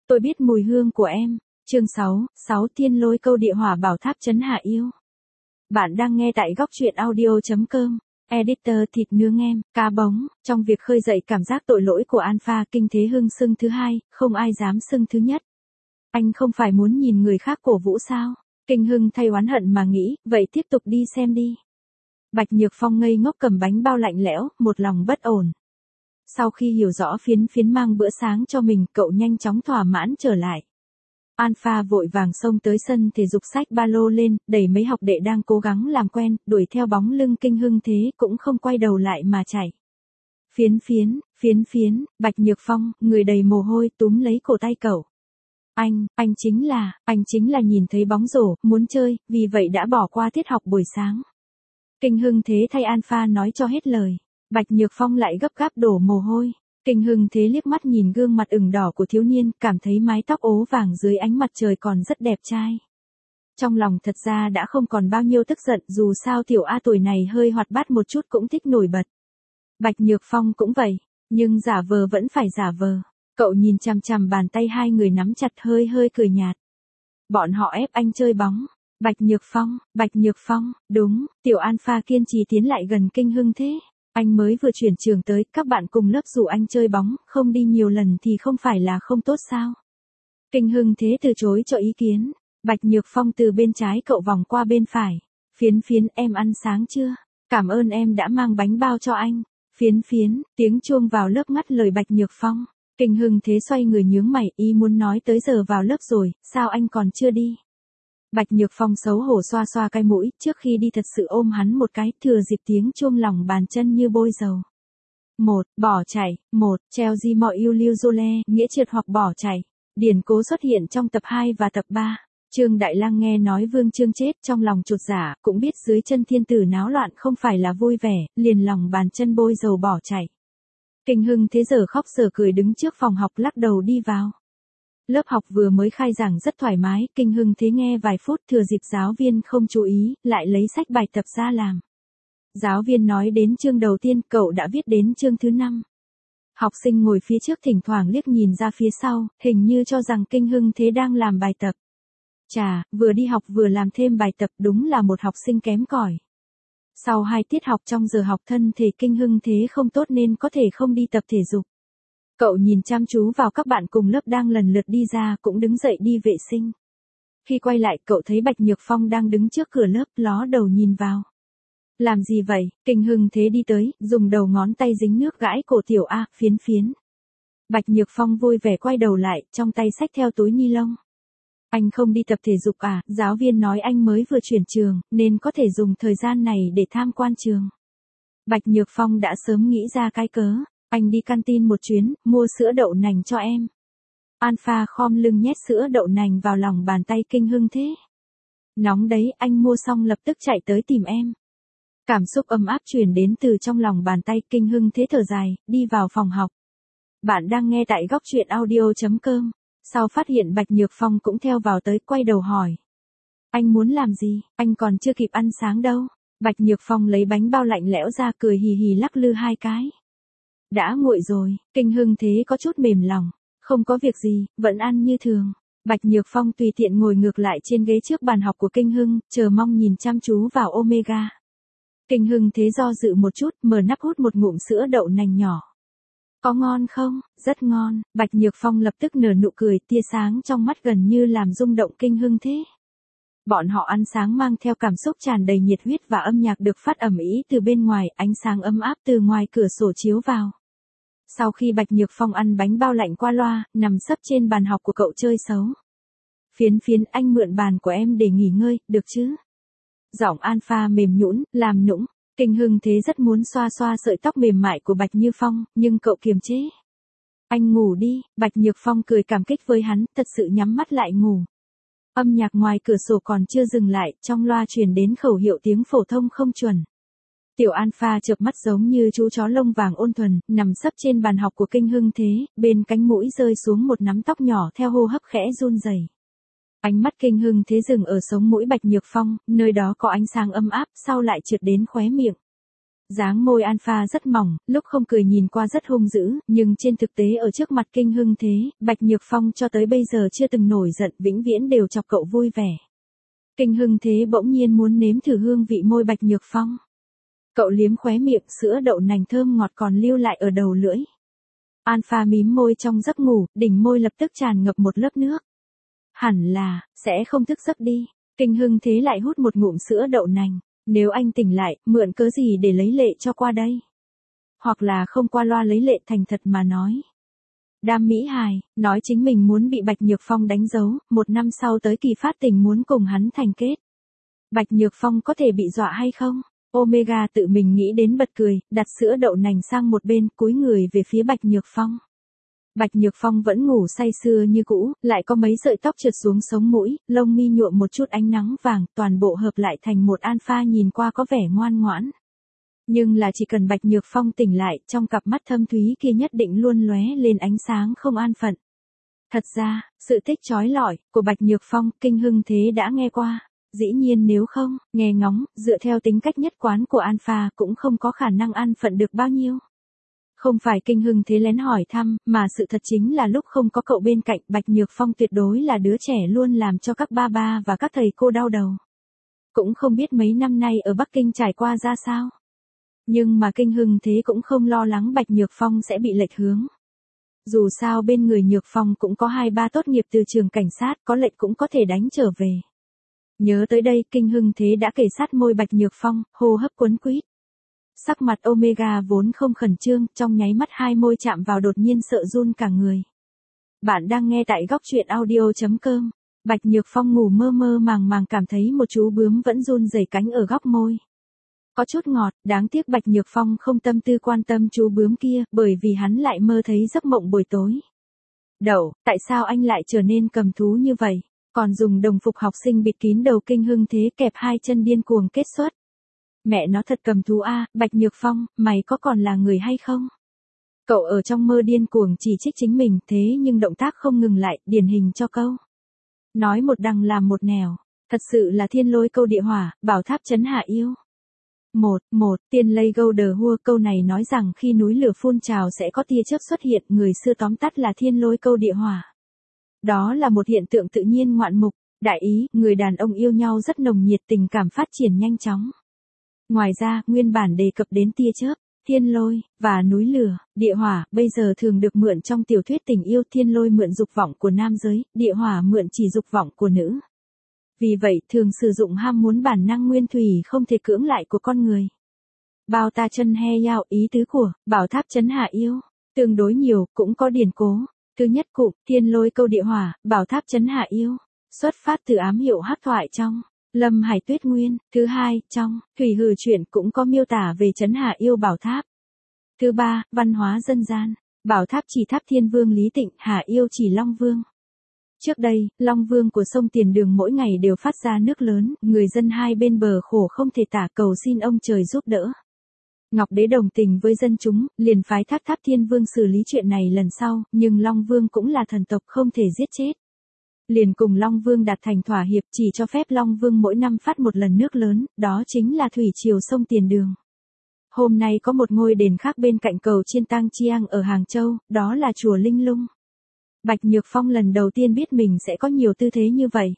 Tôi biết mùi hương của em. Chương 6, Thiên Lôi Câu Địa Hỏa Bảo Tháp Trấn Hạ Yêu. Bạn đang nghe tại góc truyện audio.com. Editor thịt nướng em, cá bóng. Trong việc khơi dậy cảm giác tội lỗi của Alpha, Kinh Thế Hưng xưng thứ hai, không ai dám xưng thứ nhất. Anh không phải muốn nhìn người khác cổ vũ sao? Kinh Hưng thay oán hận mà nghĩ, vậy tiếp tục đi xem đi. Bạch Nhược Phong ngây ngốc cầm bánh bao lạnh lẽo, một lòng bất ổn. Sau khi hiểu rõ Phiến Phiến mang bữa sáng cho mình, cậu nhanh chóng thỏa mãn trở lại. Alpha vội vàng xông tới sân thể dục xách ba lô lên, đẩy mấy học đệ đang cố gắng làm quen, đuổi theo bóng lưng Kinh Hưng thế cũng không quay đầu lại mà chạy. Phiến Phiến, Bạch Nhược Phong, người đầy mồ hôi túm lấy cổ tay cậu. Anh chính là nhìn thấy bóng rổ, muốn chơi, vì vậy đã bỏ qua tiết học buổi sáng. Kinh Hưng thế thay Alpha nói cho hết lời. Bạch Nhược Phong lại gấp gáp đổ mồ hôi. Kinh Hưng thế liếc mắt nhìn gương mặt ửng đỏ của thiếu niên, cảm thấy mái tóc ố vàng dưới ánh mặt trời còn rất đẹp trai. Trong lòng thật ra đã không còn bao nhiêu tức giận, dù sao tiểu A tuổi này hơi hoạt bát một chút cũng thích nổi bật. Bạch Nhược Phong cũng vậy, nhưng giả vờ vẫn phải giả vờ. Cậu nhìn chằm chằm bàn tay hai người nắm chặt hơi cười nhạt. Bọn họ ép anh chơi bóng. Bạch Nhược Phong, đúng, tiểu Alpha kiên trì tiến lại gần Kinh Hưng thế. Anh mới vừa chuyển trường tới, các bạn cùng lớp rủ anh chơi bóng, không đi nhiều lần thì không phải là không tốt sao? Kinh Hưng thế từ chối cho ý kiến. Bạch Nhược Phong từ bên trái cậu vòng qua bên phải. Phiến, em ăn sáng chưa? Cảm ơn em đã mang bánh bao cho anh. Phiến, tiếng chuông vào lớp ngắt lời Bạch Nhược Phong. Kinh Hưng thế xoay người nhướng mày, ý muốn nói tới giờ vào lớp rồi, sao anh còn chưa đi? Bạch Nhược Phong xấu hổ xoa xoa cái mũi, trước khi đi thật sự ôm hắn một cái, thừa dịp tiếng chuông lòng bàn chân như bôi dầu. 1. Bỏ chạy. 1. Chelsea mọi yêu lưu Zole, nghĩa trượt hoặc bỏ chạy. Điển cố xuất hiện trong tập 2 và tập 3. Trương Đại Lang nghe nói Vương Trương chết, trong lòng chột dạ, cũng biết dưới chân thiên tử náo loạn không phải là vui vẻ, liền lòng bàn chân bôi dầu bỏ chạy. Kinh Hưng thế giờ khóc giờ cười đứng trước phòng học lắc đầu đi vào. Lớp học vừa mới khai giảng rất thoải mái, Kinh Hưng thế nghe vài phút, thừa dịp giáo viên không chú ý, lại lấy sách bài tập ra làm. Giáo viên nói đến chương đầu tiên, cậu đã viết đến chương thứ 5. Học sinh ngồi phía trước thỉnh thoảng liếc nhìn ra phía sau, hình như cho rằng Kinh Hưng thế đang làm bài tập. Chà, vừa đi học vừa làm thêm bài tập, đúng là một học sinh kém cỏi. Sau 2 tiết học trong giờ học thân thể Kinh Hưng thế không tốt nên có thể không đi tập thể dục. Cậu nhìn chăm chú vào các bạn cùng lớp đang lần lượt đi ra, cũng đứng dậy đi vệ sinh. Khi quay lại, cậu thấy Bạch Nhược Phong đang đứng trước cửa lớp, ló đầu nhìn vào. Làm gì vậy? Kinh Hưng thế đi tới, dùng đầu ngón tay dính nước gãi cổ tiểu A, Phiến. Bạch Nhược Phong vui vẻ quay đầu lại, trong tay xách theo túi ni lông. Anh không đi tập thể dục à? Giáo viên nói anh mới vừa chuyển trường, nên có thể dùng thời gian này để tham quan trường. Bạch Nhược Phong đã sớm nghĩ ra cái cớ. Anh đi canteen một chuyến, mua sữa đậu nành cho em. Alpha khom lưng nhét sữa đậu nành vào lòng bàn tay Kinh Hưng thế. Nóng đấy, anh mua xong lập tức chạy tới tìm em. Cảm xúc ấm áp truyền đến từ trong lòng bàn tay, Kinh Hưng thế thở dài, đi vào phòng học. Bạn đang nghe tại góc truyện audio.com. Sau phát hiện Bạch Nhược Phong cũng theo vào tới, quay đầu hỏi. Anh muốn làm gì? Anh còn chưa kịp ăn sáng đâu. Bạch Nhược Phong lấy bánh bao lạnh lẽo ra, cười hì hì lắc lư 2 cái. Đã nguội rồi. Kinh Hưng thế có chút mềm lòng. Không có việc gì, vẫn ăn như thường. Bạch Nhược Phong tùy tiện ngồi ngược lại trên ghế trước bàn học của Kinh Hưng, chờ mong nhìn chăm chú vào Omega. Kinh Hưng thế do dự một chút, mở nắp hút một ngụm sữa đậu nành nhỏ. Có ngon không? Rất ngon. Bạch Nhược Phong lập tức nở nụ cười, tia sáng trong mắt gần như làm rung động Kinh Hưng thế. Bọn họ ăn sáng mang theo cảm xúc tràn đầy nhiệt huyết và âm nhạc được phát ầm ĩ từ bên ngoài, ánh sáng ấm áp từ ngoài cửa sổ chiếu vào. Sau khi Bạch Nhược Phong ăn bánh bao lạnh qua loa, nằm sấp trên bàn học của cậu chơi xấu. Phiến, anh mượn bàn của em để nghỉ ngơi, được chứ? Giọng Alpha mềm nhũn, làm nũng. Kinh Hưng thế rất muốn xoa xoa sợi tóc mềm mại của Bạch Như Phong, nhưng cậu kiềm chế. Anh ngủ đi. Bạch Nhược Phong cười cảm kích với hắn, thật sự nhắm mắt lại ngủ. Âm nhạc ngoài cửa sổ còn chưa dừng lại, trong loa truyền đến khẩu hiệu tiếng phổ thông không chuẩn. Tiểu Alpha chợp mắt giống như chú chó lông vàng ôn thuần, nằm sấp trên bàn học của Kinh Hưng thế, bên cánh mũi rơi xuống một nắm tóc nhỏ theo hô hấp khẽ run rẩy. Ánh mắt Kinh Hưng thế dừng ở sống mũi Bạch Nhược Phong, nơi đó có ánh sáng ấm áp, sau lại trượt đến khóe miệng. Dáng môi Alpha rất mỏng, lúc không cười nhìn qua rất hung dữ, nhưng trên thực tế ở trước mặt Kinh Hưng Thế, Bạch Nhược Phong cho tới bây giờ chưa từng nổi giận, vĩnh viễn đều chọc cậu vui vẻ. Kinh Hưng Thế bỗng nhiên muốn nếm thử hương vị môi Bạch Nhược Phong. Cậu liếm khóe miệng, sữa đậu nành thơm ngọt còn lưu lại ở đầu lưỡi. Alpha mím môi trong giấc ngủ, đỉnh môi lập tức tràn ngập một lớp nước. Hẳn là, sẽ không thức giấc đi. Kinh Hưng Thế lại hút một ngụm sữa đậu nành. Nếu anh tỉnh lại, mượn cớ gì để lấy lệ cho qua đây? Hoặc là không qua loa lấy lệ thành thật mà nói. Đam Mỹ Hài, nói chính mình muốn bị Bạch Nhược Phong đánh dấu, 1 năm sau tới kỳ phát tình muốn cùng hắn thành kết. Bạch Nhược Phong có thể bị dọa hay không? Omega tự mình nghĩ đến bật cười, đặt sữa đậu nành sang một bên, cúi người về phía Bạch Nhược Phong. Bạch Nhược Phong vẫn ngủ say sưa như cũ, lại có mấy sợi tóc trượt xuống sống mũi, lông mi nhuộm một chút ánh nắng vàng, toàn bộ hợp lại thành một alpha nhìn qua có vẻ ngoan ngoãn. Nhưng là chỉ cần Bạch Nhược Phong tỉnh lại, trong cặp mắt thâm thúy kia nhất định luôn lóe lên ánh sáng không an phận. Thật ra, sự tích chói lọi của Bạch Nhược Phong, Kinh Hưng Thế đã nghe qua. Dĩ nhiên nếu không, nghe ngóng, dựa theo tính cách nhất quán của alpha cũng không có khả năng an phận được bao nhiêu. Không phải Kinh Hưng Thế lén hỏi thăm, mà sự thật chính là lúc không có cậu bên cạnh, Bạch Nhược Phong tuyệt đối là đứa trẻ luôn làm cho các ba ba và các thầy cô đau đầu. Cũng không biết mấy năm nay ở Bắc Kinh trải qua ra sao. Nhưng mà Kinh Hưng Thế cũng không lo lắng Bạch Nhược Phong sẽ bị lệch hướng. Dù sao bên người Nhược Phong cũng có 2-3 tốt nghiệp từ trường cảnh sát, có lệch cũng có thể đánh trở về. Nhớ tới đây, Kinh Hưng Thế đã kề sát môi Bạch Nhược Phong, hô hấp cuốn quýt. Sắc mặt Omega vốn không khẩn trương, trong nháy mắt hai môi chạm vào đột nhiên sợ run cả người. Bạn đang nghe tại góc truyện audio.com. Bạch Nhược Phong ngủ mơ mơ màng màng cảm thấy một chú bướm vẫn run rẩy cánh ở góc môi. Có chút ngọt, đáng tiếc Bạch Nhược Phong không tâm tư quan tâm chú bướm kia, bởi vì hắn lại mơ thấy giấc mộng buổi tối. Đậu, tại sao anh lại trở nên cầm thú như vậy? Còn dùng đồng phục học sinh bịt kín đầu. Kinh Hưng Thế kẹp hai chân điên cuồng kết xuất. Mẹ nó thật cầm thú a, Bạch Nhược Phong, mày có còn là người hay không? Cậu ở trong mơ điên cuồng chỉ trích chính mình, thế nhưng động tác không ngừng lại, điển hình cho câu. Nói một đằng làm một nẻo, thật sự là thiên lôi câu địa hỏa, bảo tháp trấn hạ yêu. Tiên lây gâu đờ hua, câu này nói rằng khi núi lửa phun trào sẽ có tia chớp xuất hiện, người xưa tóm tắt là thiên lôi câu địa hỏa. Đó là một hiện tượng tự nhiên ngoạn mục, đại ý, người đàn ông yêu nhau rất nồng nhiệt, tình cảm phát triển nhanh chóng. Ngoài ra, nguyên bản đề cập đến tia chớp, thiên lôi, và núi lửa, địa hỏa, bây giờ thường được mượn trong tiểu thuyết tình yêu. Thiên lôi mượn dục vọng của nam giới, địa hỏa mượn chỉ dục vọng của nữ. Vì vậy, thường sử dụng ham muốn bản năng nguyên thủy không thể cưỡng lại của con người. Bao ta chân he yao, ý tứ của bảo tháp trấn hạ yêu, tương đối nhiều, cũng có điển cố. Thứ nhất cụm, thiên lôi câu địa hỏa, bảo tháp trấn hạ yêu, xuất phát từ ám hiệu hắc thoại trong Lâm Hải Tuyết Nguyên. Thứ hai, trong Thủy Hử truyện cũng có miêu tả về trấn hạ yêu bảo tháp. Thứ ba, văn hóa dân gian, bảo tháp chỉ tháp Thiên Vương Lý Tịnh, hạ yêu chỉ Long Vương. Trước đây, Long Vương của sông Tiền Đường mỗi ngày đều phát ra nước lớn, người dân hai bên bờ khổ không thể tả, cầu xin ông trời giúp đỡ. Ngọc Đế đồng tình với dân chúng, liền phái tháp Thiên Vương xử lý chuyện này lần sau, nhưng Long Vương cũng là thần tộc không thể giết chết. Liền cùng Long Vương đạt thành thỏa hiệp, chỉ cho phép Long Vương mỗi năm phát một lần nước lớn, đó chính là thủy triều sông Tiền Đường. Hôm nay có một ngôi đền khác bên cạnh cầu Chiên Tang Chiang ở Hàng Châu, đó là chùa Linh Lung. Bạch Nhược Phong lần đầu tiên biết mình sẽ có nhiều tư thế như vậy.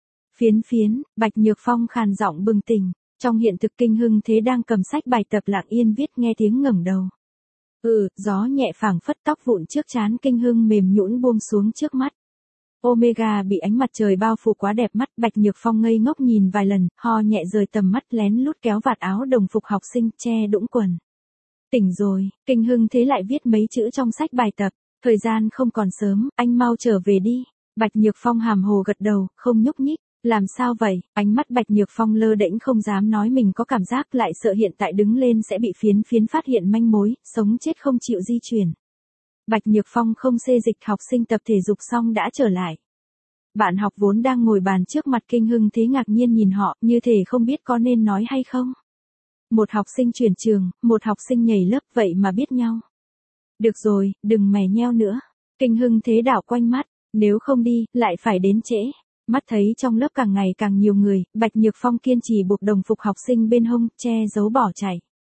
Bạch Nhược Phong khàn giọng bừng tỉnh. Trong hiện thực Kinh Hưng Thế đang cầm sách bài tập lặng yên viết, nghe tiếng ngẩng đầu. Gió nhẹ phảng phất, tóc vụn trước trán Kinh Hưng mềm nhũn buông xuống trước mắt. Omega bị ánh mặt trời bao phủ quá đẹp mắt, Bạch Nhược Phong ngây ngốc nhìn vài lần, ho nhẹ rời tầm mắt, lén lút kéo vạt áo đồng phục học sinh, che đũng quần. Tỉnh rồi, Kinh Hưng Thế lại viết mấy chữ trong sách bài tập. Thời gian không còn sớm, anh mau trở về đi. Bạch Nhược Phong hàm hồ gật đầu, không nhúc nhích. Làm sao vậy? Ánh mắt Bạch Nhược Phong lơ đễnh, không dám nói mình có cảm giác, lại sợ hiện tại đứng lên sẽ bị phiến phát hiện manh mối, sống chết không chịu di chuyển. Bạch Nhược Phong không xê dịch, học sinh tập thể dục xong đã trở lại. Bạn học vốn đang ngồi bàn trước mặt Kinh Hưng Thế ngạc nhiên nhìn họ, như thể không biết có nên nói hay không. Một học sinh chuyển trường, một học sinh nhảy lớp, vậy mà biết nhau. Được rồi, đừng mè nheo nữa. Kinh Hưng Thế đảo quanh mắt, nếu không đi, lại phải đến trễ. Mắt thấy trong lớp càng ngày càng nhiều người, Bạch Nhược Phong kiên trì buộc đồng phục học sinh bên hông, che giấu bỏ chạy.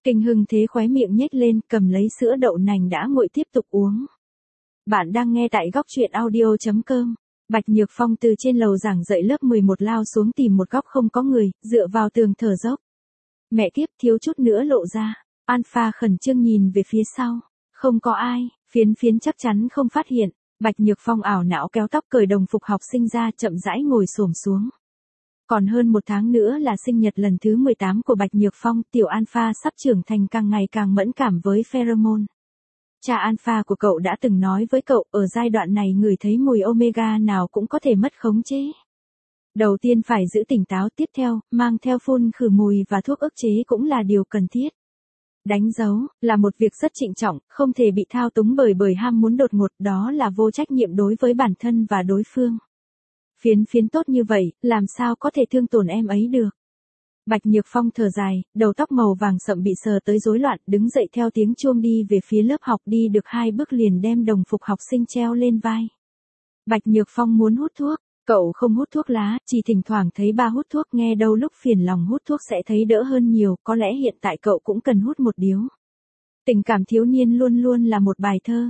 Kinh hưng thế khóe miệng nhếch lên, cầm lấy sữa đậu nành đã nguội tiếp tục uống. Bạn đang nghe tại góc chuyện audio.com. Bạch Nhược Phong từ trên lầu giảng dạy lớp 11 lao xuống tìm một góc không có người, dựa vào tường thở dốc. Mẹ kiếp, thiếu chút nữa lộ ra. Alpha khẩn trương nhìn về phía sau. Không có ai, Phiến Phiến chắc chắn không phát hiện. Bạch Nhược Phong ảo não kéo tóc cởi đồng phục học sinh ra, chậm rãi ngồi xổm xuống. Còn hơn một tháng nữa là sinh nhật lần thứ 18 của Bạch Nhược Phong, tiểu Alpha sắp trưởng thành càng ngày càng mẫn cảm với pheromone. Cha Alpha của cậu đã từng nói với cậu, ở giai đoạn này người thấy mùi omega nào cũng có thể mất khống chế. Đầu tiên phải giữ tỉnh táo, tiếp theo, mang theo phun khử mùi và thuốc ức chế cũng là điều cần thiết. Đánh dấu, là một việc rất trịnh trọng, không thể bị thao túng bởi ham muốn đột ngột, đó là vô trách nhiệm đối với bản thân và đối phương. Phiến Phiến tốt như vậy, làm sao có thể thương tổn em ấy được. Bạch Nhược Phong thở dài, đầu tóc màu vàng sậm bị sờ tới rối loạn, đứng dậy theo tiếng chuông đi về phía lớp học, đi được 2 bước liền đem đồng phục học sinh treo lên vai. Bạch Nhược Phong muốn hút thuốc, cậu không hút thuốc lá, chỉ thỉnh thoảng thấy ba hút thuốc, nghe đâu lúc phiền lòng hút thuốc sẽ thấy đỡ hơn nhiều, có lẽ hiện tại cậu cũng cần hút một điếu. Tình cảm thiếu niên luôn luôn là một bài thơ.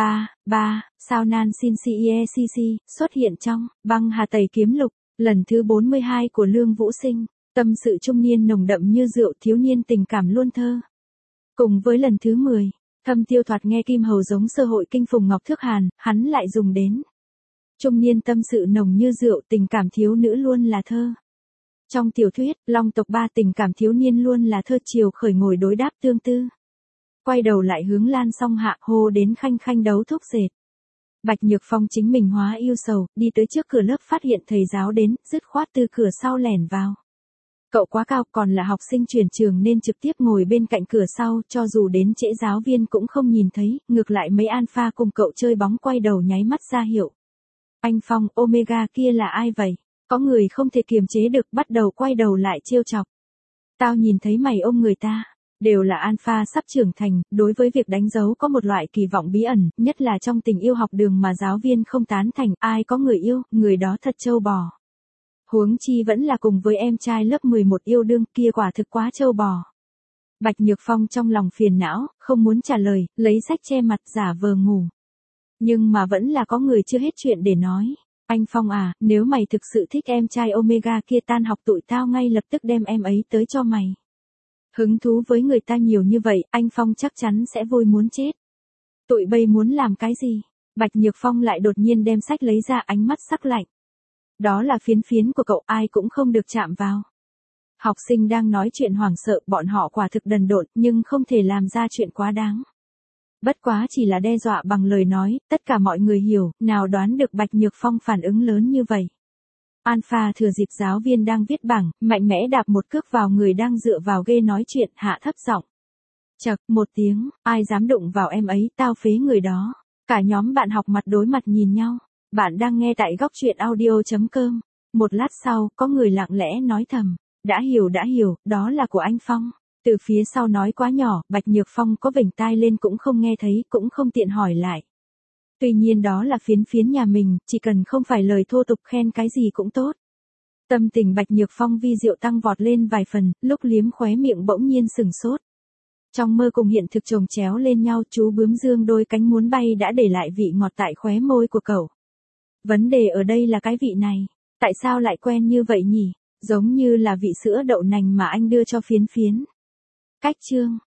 Sao Nan Sin Ciecc xuất hiện trong Băng Hà Tẩy Kiếm Lục, lần thứ 42 của Lương Vũ Sinh. Tâm sự trung niên nồng đậm như rượu, thiếu niên tình cảm luôn thơ. Cùng với lần thứ 10, Thâm Tiêu Thoạt nghe Kim Hầu giống sơ hội kinh Phùng Ngọc Thước Hàn, hắn lại dùng đến. Trung niên tâm sự nồng như rượu, tình cảm thiếu nữ luôn là thơ. Trong tiểu thuyết, Long tộc 3 tình cảm thiếu niên luôn là thơ, chiều khởi ngồi đối đáp tương tư. Quay đầu lại hướng Lan Song Hạ, hô đến khanh khanh đấu thuốc dệt. Bạch Nhược Phong chính mình hóa yêu sầu, đi tới trước cửa lớp phát hiện thầy giáo đến, dứt khoát từ cửa sau lẻn vào. Cậu quá cao, còn là học sinh chuyển trường nên trực tiếp ngồi bên cạnh cửa sau, cho dù đến trễ giáo viên cũng không nhìn thấy, ngược lại mấy Alpha cùng cậu chơi bóng quay đầu nháy mắt ra hiệu. Anh Phong, Omega kia là ai vậy? Có người không thể kiềm chế được, bắt đầu quay đầu lại trêu chọc. Tao nhìn thấy mày ôm người ta. Đều là Alpha sắp trưởng thành, đối với việc đánh dấu có một loại kỳ vọng bí ẩn, nhất là trong tình yêu học đường mà giáo viên không tán thành, ai có người yêu, người đó thật trâu bò. Huống chi vẫn là cùng với em trai lớp 11 yêu đương, kia quả thực quá trâu bò. Bạch Nhược Phong trong lòng phiền não, không muốn trả lời, lấy sách che mặt giả vờ ngủ. Nhưng mà vẫn là có người chưa hết chuyện để nói. Anh Phong à, nếu mày thực sự thích em trai Omega kia, tan học tụi tao ngay lập tức đem em ấy tới cho mày. Hứng thú với người ta nhiều như vậy, anh Phong chắc chắn sẽ vui muốn chết. Tụi bay muốn làm cái gì? Bạch Nhược Phong lại đột nhiên đem sách lấy ra, ánh mắt sắc lạnh. Đó là Phiến Phiến của cậu, ai cũng không được chạm vào. Học sinh đang nói chuyện hoảng sợ, bọn họ quả thực đần độn, nhưng không thể làm ra chuyện quá đáng. Bất quá chỉ là đe dọa bằng lời nói, tất cả mọi người hiểu, nào đoán được Bạch Nhược Phong phản ứng lớn như vậy. Alpha thừa dịp giáo viên đang viết bảng, mạnh mẽ đạp một cước vào người đang dựa vào ghế nói chuyện, hạ thấp giọng. Chậc, một tiếng, ai dám đụng vào em ấy, tao phế người đó. Cả nhóm bạn học mặt đối mặt nhìn nhau. Bạn đang nghe tại góc chuyện audio.com. Một lát sau, có người lặng lẽ nói thầm. Đã hiểu, đó là của anh Phong. Từ phía sau nói quá nhỏ, Bạch Nhược Phong có vểnh tai lên cũng không nghe thấy, cũng không tiện hỏi lại. Tuy nhiên đó là Phiến Phiến nhà mình, chỉ cần không phải lời thô tục khen cái gì cũng tốt. Tâm tình Bạch Nhược Phong vi diệu tăng vọt lên vài phần, lúc liếm khóe miệng bỗng nhiên sừng sốt. Trong mơ cùng hiện thực chồng chéo lên nhau, chú bướm dương đôi cánh muốn bay đã để lại vị ngọt tại khóe môi của cậu. Vấn đề ở đây là cái vị này, tại sao lại quen như vậy nhỉ? Giống như là vị sữa đậu nành mà anh đưa cho Phiến Phiến. Cách chương